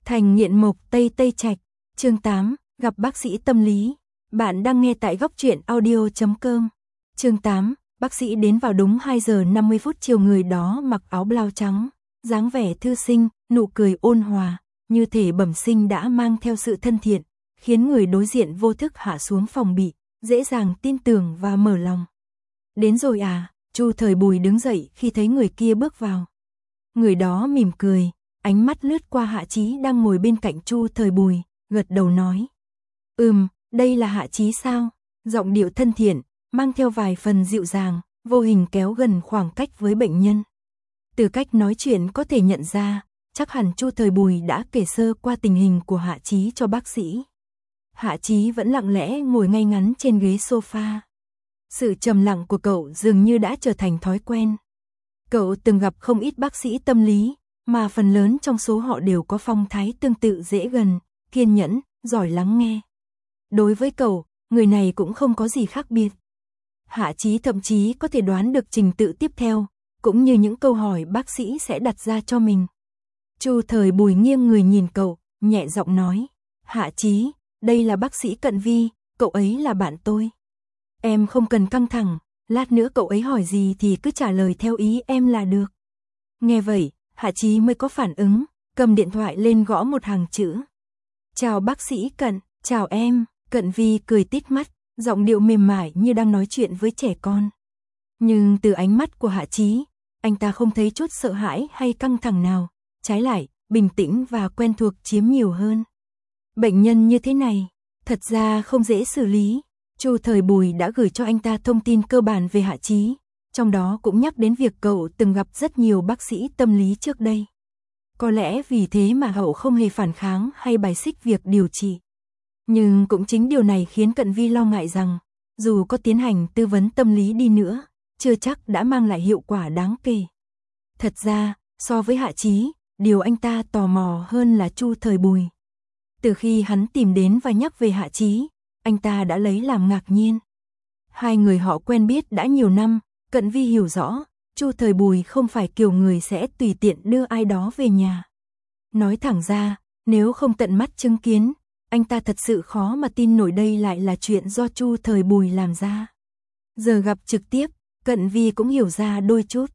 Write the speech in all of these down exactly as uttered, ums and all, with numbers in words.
Thành nghiện mộc Tây Tây Trạch, chương tám, gặp bác sĩ tâm lý. Bạn đang nghe tại góc truyện audio chấm com. Chương tám, bác sĩ đến vào đúng hai giờ năm mươi phút chiều, người đó mặc áo blau trắng, dáng vẻ thư sinh, nụ cười ôn hòa, như thể bẩm sinh đã mang theo sự thân thiện, khiến người đối diện vô thức hạ xuống phòng bị, dễ dàng tin tưởng và mở lòng. Đến rồi à? Chu Thời Bùi đứng dậy khi thấy người kia bước vào. Người đó mỉm cười, ánh mắt lướt qua Hạ Chí đang ngồi bên cạnh Chu Thời Bùi, gật đầu nói. Ừm, đây là Hạ Chí sao? Giọng điệu thân thiện, mang theo vài phần dịu dàng, vô hình kéo gần khoảng cách với bệnh nhân. Từ cách nói chuyện có thể nhận ra, chắc hẳn Chu Thời Bùi đã kể sơ qua tình hình của Hạ Chí cho bác sĩ. Hạ Chí vẫn lặng lẽ ngồi ngay ngắn trên ghế sofa. Sự trầm lặng của cậu dường như đã trở thành thói quen. Cậu từng gặp không ít bác sĩ tâm lý, mà phần lớn trong số họ đều có phong thái tương tự, dễ gần, kiên nhẫn, giỏi lắng nghe. Đối với cậu, người này cũng không có gì khác biệt. Hạ Chí thậm chí có thể đoán được trình tự tiếp theo, cũng như những câu hỏi bác sĩ sẽ đặt ra cho mình. Chu Thời Bùi nghiêng người nhìn cậu, nhẹ giọng nói. Hạ Chí, đây là bác sĩ Cận Vi, cậu ấy là bạn tôi. Em không cần căng thẳng, lát nữa cậu ấy hỏi gì thì cứ trả lời theo ý em là được. Nghe vậy, Hạ Chí mới có phản ứng, cầm điện thoại lên gõ một hàng chữ. Chào bác sĩ Cận, chào em. Cận Vi cười tít mắt, giọng điệu mềm mại như đang nói chuyện với trẻ con. Nhưng từ ánh mắt của Hạ Chí, anh ta không thấy chút sợ hãi hay căng thẳng nào, trái lại, bình tĩnh và quen thuộc chiếm nhiều hơn. Bệnh nhân như thế này, thật ra không dễ xử lý. Chu Thời Bùi đã gửi cho anh ta thông tin cơ bản về Hạ Chí, trong đó cũng nhắc đến việc cậu từng gặp rất nhiều bác sĩ tâm lý trước đây. Có lẽ vì thế mà cậu không hề phản kháng hay bài xích việc điều trị. Nhưng cũng chính điều này khiến Cận Vi lo ngại rằng, dù có tiến hành tư vấn tâm lý đi nữa, chưa chắc đã mang lại hiệu quả đáng kể. Thật ra, so với Hạ Chí, điều anh ta tò mò hơn là Chu Thời Bùi. Từ khi hắn tìm đến và nhắc về Hạ Chí, anh ta đã lấy làm ngạc nhiên. Hai người họ quen biết đã nhiều năm, Cận Vi hiểu rõ, Chu Thời Bùi không phải kiểu người sẽ tùy tiện đưa ai đó về nhà. Nói thẳng ra, nếu không tận mắt chứng kiến, anh ta thật sự khó mà tin nổi đây lại là chuyện do Chu Thời Bùi làm ra. Giờ gặp trực tiếp, Cận Vi cũng hiểu ra đôi chút.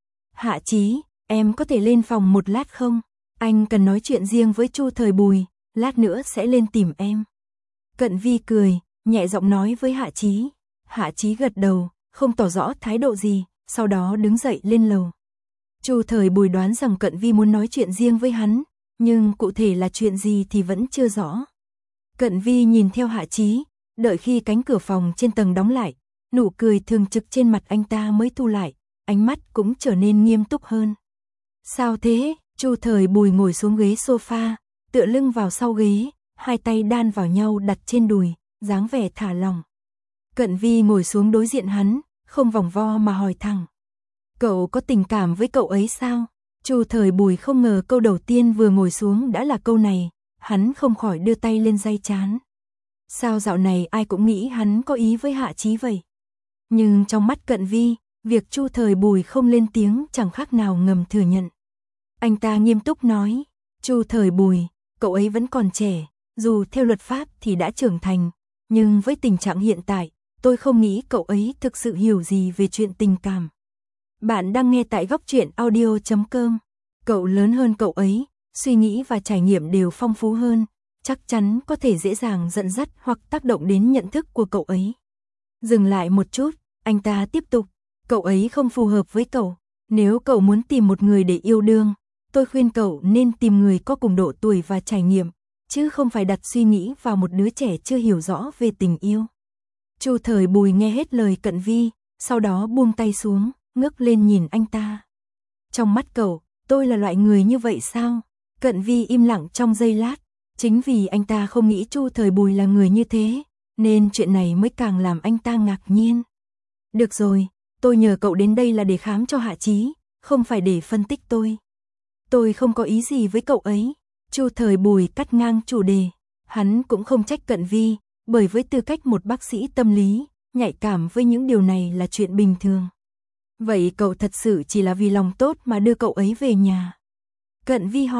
Hạ Chí, em có thể lên phòng một lát không? Anh cần nói chuyện riêng với Chu Thời Bùi, lát nữa sẽ lên tìm em. Cận Vi cười, nhẹ giọng nói với Hạ Chí. Hạ Chí gật đầu, không tỏ rõ thái độ gì, sau đó đứng dậy lên lầu. Chu Thời Bùi đoán rằng Cận Vi muốn nói chuyện riêng với hắn, nhưng cụ thể là chuyện gì thì vẫn chưa rõ. Cận Vi nhìn theo Hạ Chí, đợi khi cánh cửa phòng trên tầng đóng lại, nụ cười thường trực trên mặt anh ta mới thu lại, ánh mắt cũng trở nên nghiêm túc hơn. Sao thế? Chu Thời Bùi ngồi xuống ghế sofa, tựa lưng vào sau ghế, hai tay đan vào nhau đặt trên đùi, dáng vẻ thả lỏng. Cận Vi ngồi xuống đối diện hắn, không vòng vo mà hỏi thẳng. Cậu có tình cảm với cậu ấy sao? Chu Thời Bùi không ngờ câu đầu tiên vừa ngồi xuống đã là câu này, hắn không khỏi đưa tay lên day trán. Sao dạo này ai cũng nghĩ hắn có ý với Hạ Chí vậy? Nhưng trong mắt Cận Vi, việc Chu Thời Bùi không lên tiếng chẳng khác nào ngầm thừa nhận. Anh ta nghiêm túc nói, Chu Thời Bùi, cậu ấy vẫn còn trẻ, dù theo luật pháp thì đã trưởng thành, nhưng với tình trạng hiện tại, tôi không nghĩ cậu ấy thực sự hiểu gì về chuyện tình cảm. Bạn đang nghe tại góc truyện audio chấm com. Cậu lớn hơn cậu ấy, suy nghĩ và trải nghiệm đều phong phú hơn, chắc chắn có thể dễ dàng dẫn dắt hoặc tác động đến nhận thức của cậu ấy. Dừng lại một chút, anh ta tiếp tục, cậu ấy không phù hợp với cậu, nếu cậu muốn tìm một người để yêu đương, tôi khuyên cậu nên tìm người có cùng độ tuổi và trải nghiệm, chứ không phải đặt suy nghĩ vào một đứa trẻ chưa hiểu rõ về tình yêu. Chu Thời Bùi nghe hết lời Cận Vi, sau đó buông tay xuống, ngước lên nhìn anh ta. Trong mắt cậu, tôi là loại người như vậy sao? Cận Vi im lặng trong giây lát, chính vì anh ta không nghĩ Chu Thời Bùi là người như thế, nên chuyện này mới càng làm anh ta ngạc nhiên. Được rồi, tôi nhờ cậu đến đây là để khám cho Hạ Chí, không phải để phân tích tôi. Tôi không có ý gì với cậu ấy. Chu Thời Bùi cắt ngang chủ đề, hắn cũng không trách Cận Vi, bởi với tư cách một bác sĩ tâm lý, nhạy cảm với những điều này là chuyện bình thường. Vậy cậu thật sự chỉ là vì lòng tốt mà đưa cậu ấy về nhà? Cận Vi hỏi,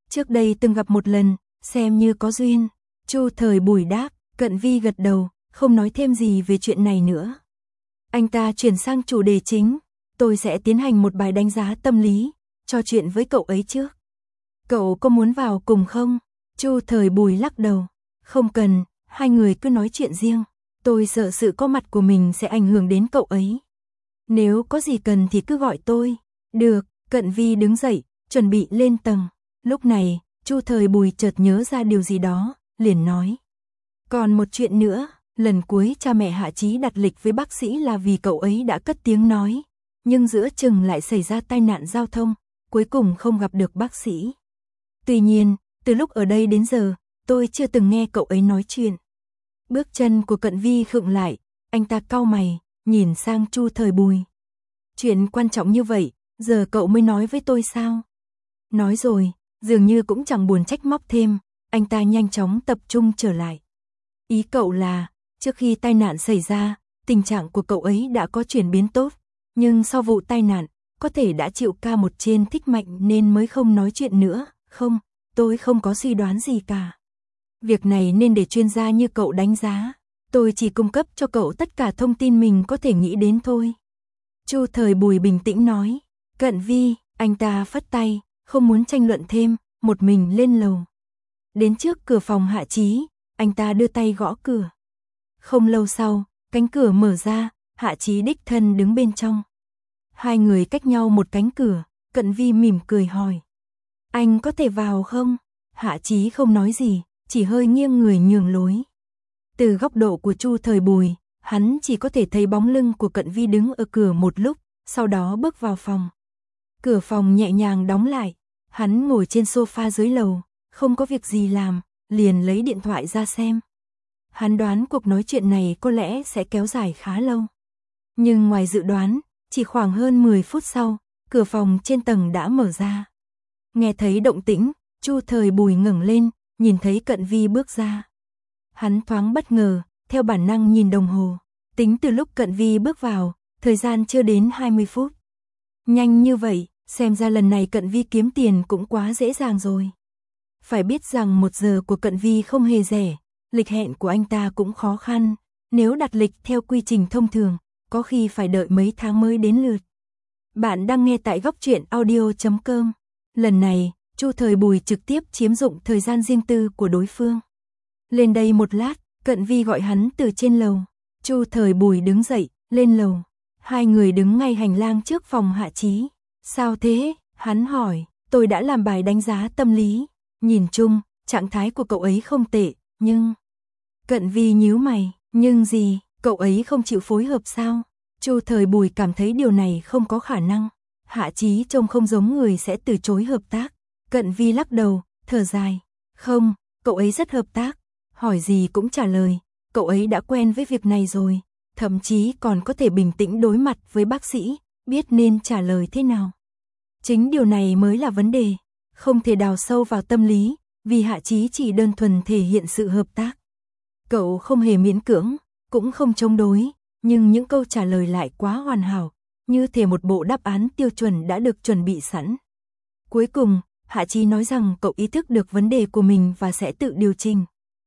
Trước đây từng gặp một lần, xem như có duyên. Chu Thời Bùi đáp, Cận Vi gật đầu, không nói thêm gì về chuyện này nữa. Anh ta chuyển sang chủ đề chính, tôi sẽ tiến hành một bài đánh giá tâm lý, trò chuyện với cậu ấy trước. Cậu có muốn vào cùng không? Chu Thời Bùi lắc đầu, không cần, hai người cứ nói chuyện riêng, tôi sợ sự có mặt của mình sẽ ảnh hưởng đến cậu ấy. Nếu có gì cần thì cứ gọi tôi. Được, Cận Vi đứng dậy, chuẩn bị lên tầng. Lúc này, Chu Thời Bùi chợt nhớ ra điều gì đó, liền nói. Còn một chuyện nữa, lần cuối cha mẹ Hạ Chí đặt lịch với bác sĩ là vì cậu ấy đã cất tiếng nói. Nhưng giữa chừng lại xảy ra tai nạn giao thông, cuối cùng không gặp được bác sĩ. Tuy nhiên, từ lúc ở đây đến giờ, tôi chưa từng nghe cậu ấy nói chuyện. Bước chân của Cận Vi khựng lại, anh ta cau mày, nhìn sang Chu Thời Bùi. Chuyện quan trọng như vậy, giờ cậu mới nói với tôi sao? Nói rồi, dường như cũng chẳng buồn trách móc thêm, anh ta nhanh chóng tập trung trở lại. Ý cậu là, trước khi tai nạn xảy ra, tình trạng của cậu ấy đã có chuyển biến tốt, nhưng sau vụ tai nạn, có thể đã chịu ca một trên thích mạnh nên mới không nói chuyện nữa, không, tôi không có suy đoán gì cả. Việc này nên để chuyên gia như cậu đánh giá, tôi chỉ cung cấp cho cậu tất cả thông tin mình có thể nghĩ đến thôi. Chu Thời Bùi bình tĩnh nói, Cận Vi, anh ta phất tay, không muốn tranh luận thêm, một mình lên lầu. Đến trước cửa phòng Hạ Chí, anh ta đưa tay gõ cửa. Không lâu sau, cánh cửa mở ra, Hạ Chí đích thân đứng bên trong. Hai người cách nhau một cánh cửa, Cận Vi mỉm cười hỏi. Anh có thể vào không? Hạ Chí không nói gì, chỉ hơi nghiêng người nhường lối. Từ góc độ của Chu Thời Bùi, hắn chỉ có thể thấy bóng lưng của Cận Vi đứng ở cửa một lúc, sau đó bước vào phòng. Cửa phòng nhẹ nhàng đóng lại, hắn ngồi trên sofa dưới lầu, không có việc gì làm, liền lấy điện thoại ra xem. Hắn đoán cuộc nói chuyện này có lẽ sẽ kéo dài khá lâu. Nhưng ngoài dự đoán, chỉ khoảng hơn mười phút sau, cửa phòng trên tầng đã mở ra. Nghe thấy động tĩnh, Chu Thời Bùi ngẩng lên, nhìn thấy Cận Vi bước ra. Hắn thoáng bất ngờ, theo bản năng nhìn đồng hồ. Tính từ lúc Cận Vi bước vào, thời gian chưa đến hai mươi phút. Nhanh như vậy, xem ra lần này Cận Vi kiếm tiền cũng quá dễ dàng rồi. Phải biết rằng một giờ của Cận Vi không hề rẻ, lịch hẹn của anh ta cũng khó khăn. Nếu đặt lịch theo quy trình thông thường, có khi phải đợi mấy tháng mới đến lượt. Bạn đang nghe tại góc truyện audio chấm com. Lần này, Chu Thời Bùi trực tiếp chiếm dụng thời gian riêng tư của đối phương. Lên đây một lát, Cận Vi gọi hắn từ trên lầu. Chu Thời Bùi đứng dậy, lên lầu. Hai người đứng ngay hành lang trước phòng Hạ Chí. Sao thế? Hắn hỏi. Tôi đã làm bài đánh giá tâm lý. Nhìn chung, trạng thái của cậu ấy không tệ, nhưng... Cận Vi nhíu mày. Nhưng gì? Cậu ấy không chịu phối hợp sao? Chu Thời Bùi cảm thấy điều này không có khả năng. Hạ Chí trông không giống người sẽ từ chối hợp tác. Cận Vi lắc đầu, thở dài. Không, cậu ấy rất hợp tác. Hỏi gì cũng trả lời. Cậu ấy đã quen với việc này rồi. Thậm chí còn có thể bình tĩnh đối mặt với bác sĩ, biết nên trả lời thế nào. Chính điều này mới là vấn đề. Không thể đào sâu vào tâm lý, vì Hạ Chí chỉ đơn thuần thể hiện sự hợp tác. Cậu không hề miễn cưỡng, cũng không chống đối, nhưng những câu trả lời lại quá hoàn hảo, như thể một bộ đáp án tiêu chuẩn đã được chuẩn bị sẵn. Cuối cùng, Hạ Chí nói rằng cậu ý thức được vấn đề của mình và sẽ tự điều chỉnh.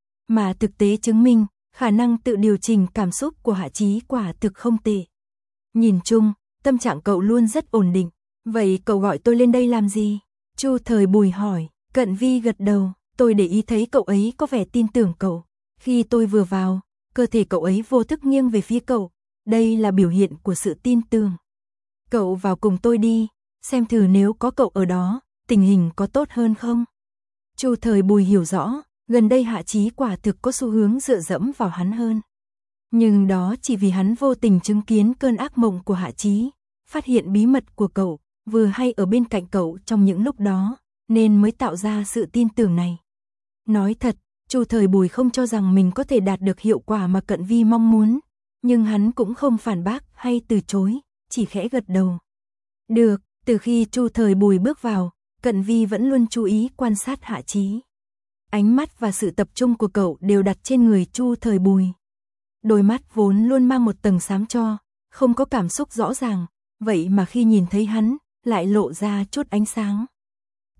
Mà thực tế chứng minh, khả năng tự điều chỉnh cảm xúc của Hạ Chí quả thực không tệ. Nhìn chung, tâm trạng cậu luôn rất ổn định. Vậy cậu gọi tôi lên đây làm gì? Chu Thời Bùi hỏi. Cận Vi gật đầu. Tôi để ý thấy cậu ấy có vẻ tin tưởng cậu. Khi tôi vừa vào, cơ thể cậu ấy vô thức nghiêng về phía cậu. Đây là biểu hiện của sự tin tưởng. Cậu vào cùng tôi đi, xem thử nếu có cậu ở đó, tình hình có tốt hơn không? Chu Thời Bùi hiểu rõ, gần đây Hạ Chí quả thực có xu hướng dựa dẫm vào hắn hơn. Nhưng đó chỉ vì hắn vô tình chứng kiến cơn ác mộng của Hạ Chí, phát hiện bí mật của cậu, vừa hay ở bên cạnh cậu trong những lúc đó, nên mới tạo ra sự tin tưởng này. Nói thật, Chu Thời Bùi không cho rằng mình có thể đạt được hiệu quả mà Cận Vi mong muốn, nhưng hắn cũng không phản bác hay từ chối, chỉ khẽ gật đầu. Được, từ khi Chu Thời Bùi bước vào, Cận Vi vẫn luôn chú ý quan sát Hạ Chí. Ánh mắt và sự tập trung của cậu đều đặt trên người Chu Thời Bùi. Đôi mắt vốn luôn mang một tầng xám cho, không có cảm xúc rõ ràng, vậy mà khi nhìn thấy hắn, lại lộ ra chút ánh sáng.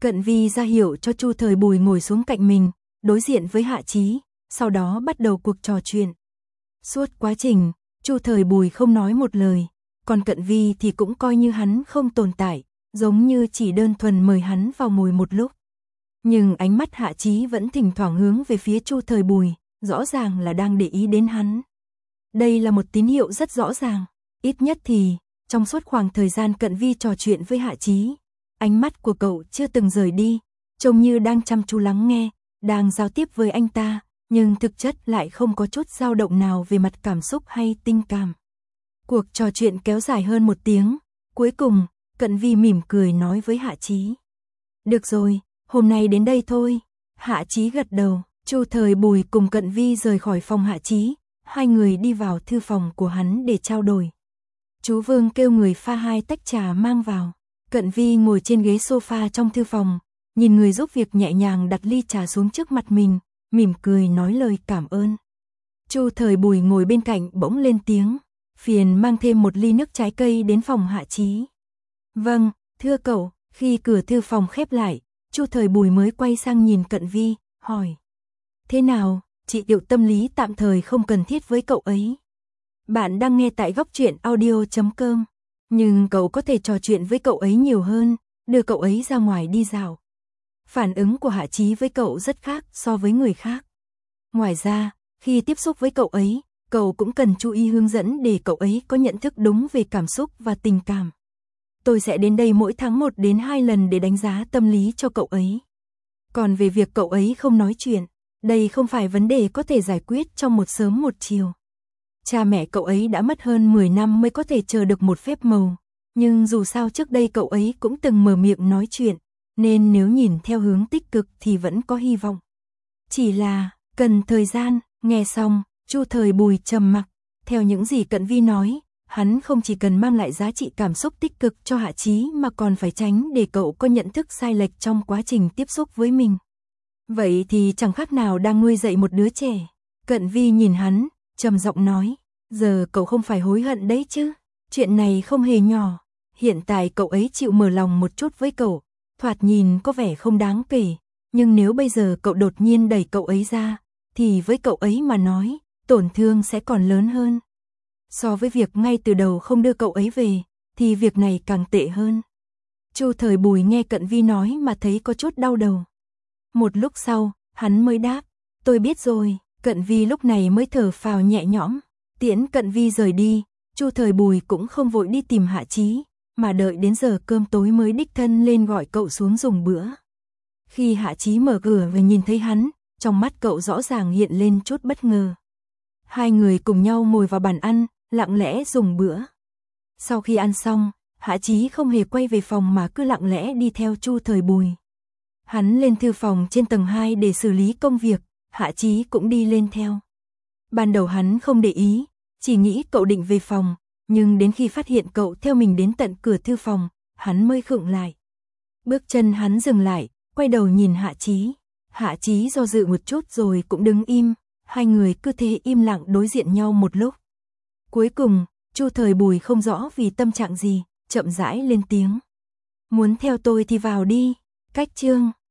Cận Vi ra hiệu cho Chu Thời Bùi ngồi xuống cạnh mình, đối diện với Hạ Chí, sau đó bắt đầu cuộc trò chuyện. Suốt quá trình, Chu Thời Bùi không nói một lời, còn Cận Vi thì cũng coi như hắn không tồn tại, giống như chỉ đơn thuần mời hắn vào ngồi một lúc. Nhưng ánh mắt Hạ Chí vẫn thỉnh thoảng hướng về phía Chu Thời Bùi, rõ ràng là đang để ý đến hắn. Đây là một tín hiệu rất rõ ràng, ít nhất thì, trong suốt khoảng thời gian Cận Vi trò chuyện với Hạ Chí, ánh mắt của cậu chưa từng rời đi, trông như đang chăm chú lắng nghe, đang giao tiếp với anh ta, nhưng thực chất lại không có chút dao động nào về mặt cảm xúc hay tình cảm. Cuộc trò chuyện kéo dài hơn một tiếng, cuối cùng, Cận Vi mỉm cười nói với Hạ Chí. Được rồi, hôm nay đến đây thôi. Hạ Chí gật đầu, Chu Thời Bùi cùng Cận Vi rời khỏi phòng Hạ Chí, hai người đi vào thư phòng của hắn để trao đổi. Chú Vương kêu người pha hai tách trà mang vào. Cận Vi ngồi trên ghế sofa trong thư phòng, nhìn người giúp việc nhẹ nhàng đặt ly trà xuống trước mặt mình, mỉm cười nói lời cảm ơn. Chu Thời Bùi ngồi bên cạnh bỗng lên tiếng, phiền mang thêm một ly nước trái cây đến phòng Hạ Chí. Vâng, thưa cậu. Khi cửa thư phòng khép lại, Chu Thời Bùi mới quay sang nhìn Cận Vi, hỏi. Thế nào, trị liệu tâm lý tạm thời không cần thiết với cậu ấy. Bạn đang nghe tại góc truyện audio chấm com, nhưng cậu có thể trò chuyện với cậu ấy nhiều hơn, đưa cậu ấy ra ngoài đi dạo. Phản ứng của Hạ Chí với cậu rất khác so với người khác. Ngoài ra, khi tiếp xúc với cậu ấy, cậu cũng cần chú ý hướng dẫn để cậu ấy có nhận thức đúng về cảm xúc và tình cảm. Tôi sẽ đến đây mỗi tháng một đến hai lần để đánh giá tâm lý cho cậu ấy. Còn về việc cậu ấy không nói chuyện, đây không phải vấn đề có thể giải quyết trong một sớm một chiều. Cha mẹ cậu ấy đã mất hơn mười năm mới có thể chờ được một phép màu, nhưng dù sao trước đây cậu ấy cũng từng mở miệng nói chuyện, nên nếu nhìn theo hướng tích cực thì vẫn có hy vọng. Chỉ là, cần thời gian. Nghe xong, Chu Thời Bùi trầm mặc, theo những gì Cận Vi nói, hắn không chỉ cần mang lại giá trị cảm xúc tích cực cho Hạ Chí mà còn phải tránh để cậu có nhận thức sai lệch trong quá trình tiếp xúc với mình. Vậy thì chẳng khác nào đang nuôi dạy một đứa trẻ. Cận Vi nhìn hắn, trầm giọng nói, giờ cậu không phải hối hận đấy chứ, chuyện này không hề nhỏ, hiện tại cậu ấy chịu mở lòng một chút với cậu, thoạt nhìn có vẻ không đáng kể, nhưng nếu bây giờ cậu đột nhiên đẩy cậu ấy ra, thì với cậu ấy mà nói, tổn thương sẽ còn lớn hơn. So với việc ngay từ đầu không đưa cậu ấy về, thì việc này càng tệ hơn. Chu Thời Bùi nghe Cận Vi nói mà thấy có chút đau đầu. Một lúc sau, hắn mới đáp, tôi biết rồi. Cận Vi lúc này mới thở phào nhẹ nhõm. Tiễn Cận Vi rời đi, Chu Thời Bùi cũng không vội đi tìm Hạ Chí, mà đợi đến giờ cơm tối mới đích thân lên gọi cậu xuống dùng bữa. Khi Hạ Chí mở cửa và nhìn thấy hắn, trong mắt cậu rõ ràng hiện lên chút bất ngờ. Hai người cùng nhau ngồi vào bàn ăn, lặng lẽ dùng bữa. Sau khi ăn xong, Hạ Chí không hề quay về phòng mà cứ lặng lẽ đi theo Chu Thời Bùi. Hắn lên thư phòng trên tầng hai để xử lý công việc, Hạ Chí cũng đi lên theo. Ban đầu hắn không để ý, chỉ nghĩ cậu định về phòng, nhưng đến khi phát hiện cậu theo mình đến tận cửa thư phòng, hắn mới khựng lại. Bước chân hắn dừng lại, quay đầu nhìn Hạ Chí. Hạ Chí do dự một chút rồi cũng đứng im, hai người cứ thế im lặng đối diện nhau một lúc. Cuối cùng, Chu Thời Bùi không rõ vì tâm trạng gì, chậm rãi lên tiếng. Muốn theo tôi thì vào đi. Cách chương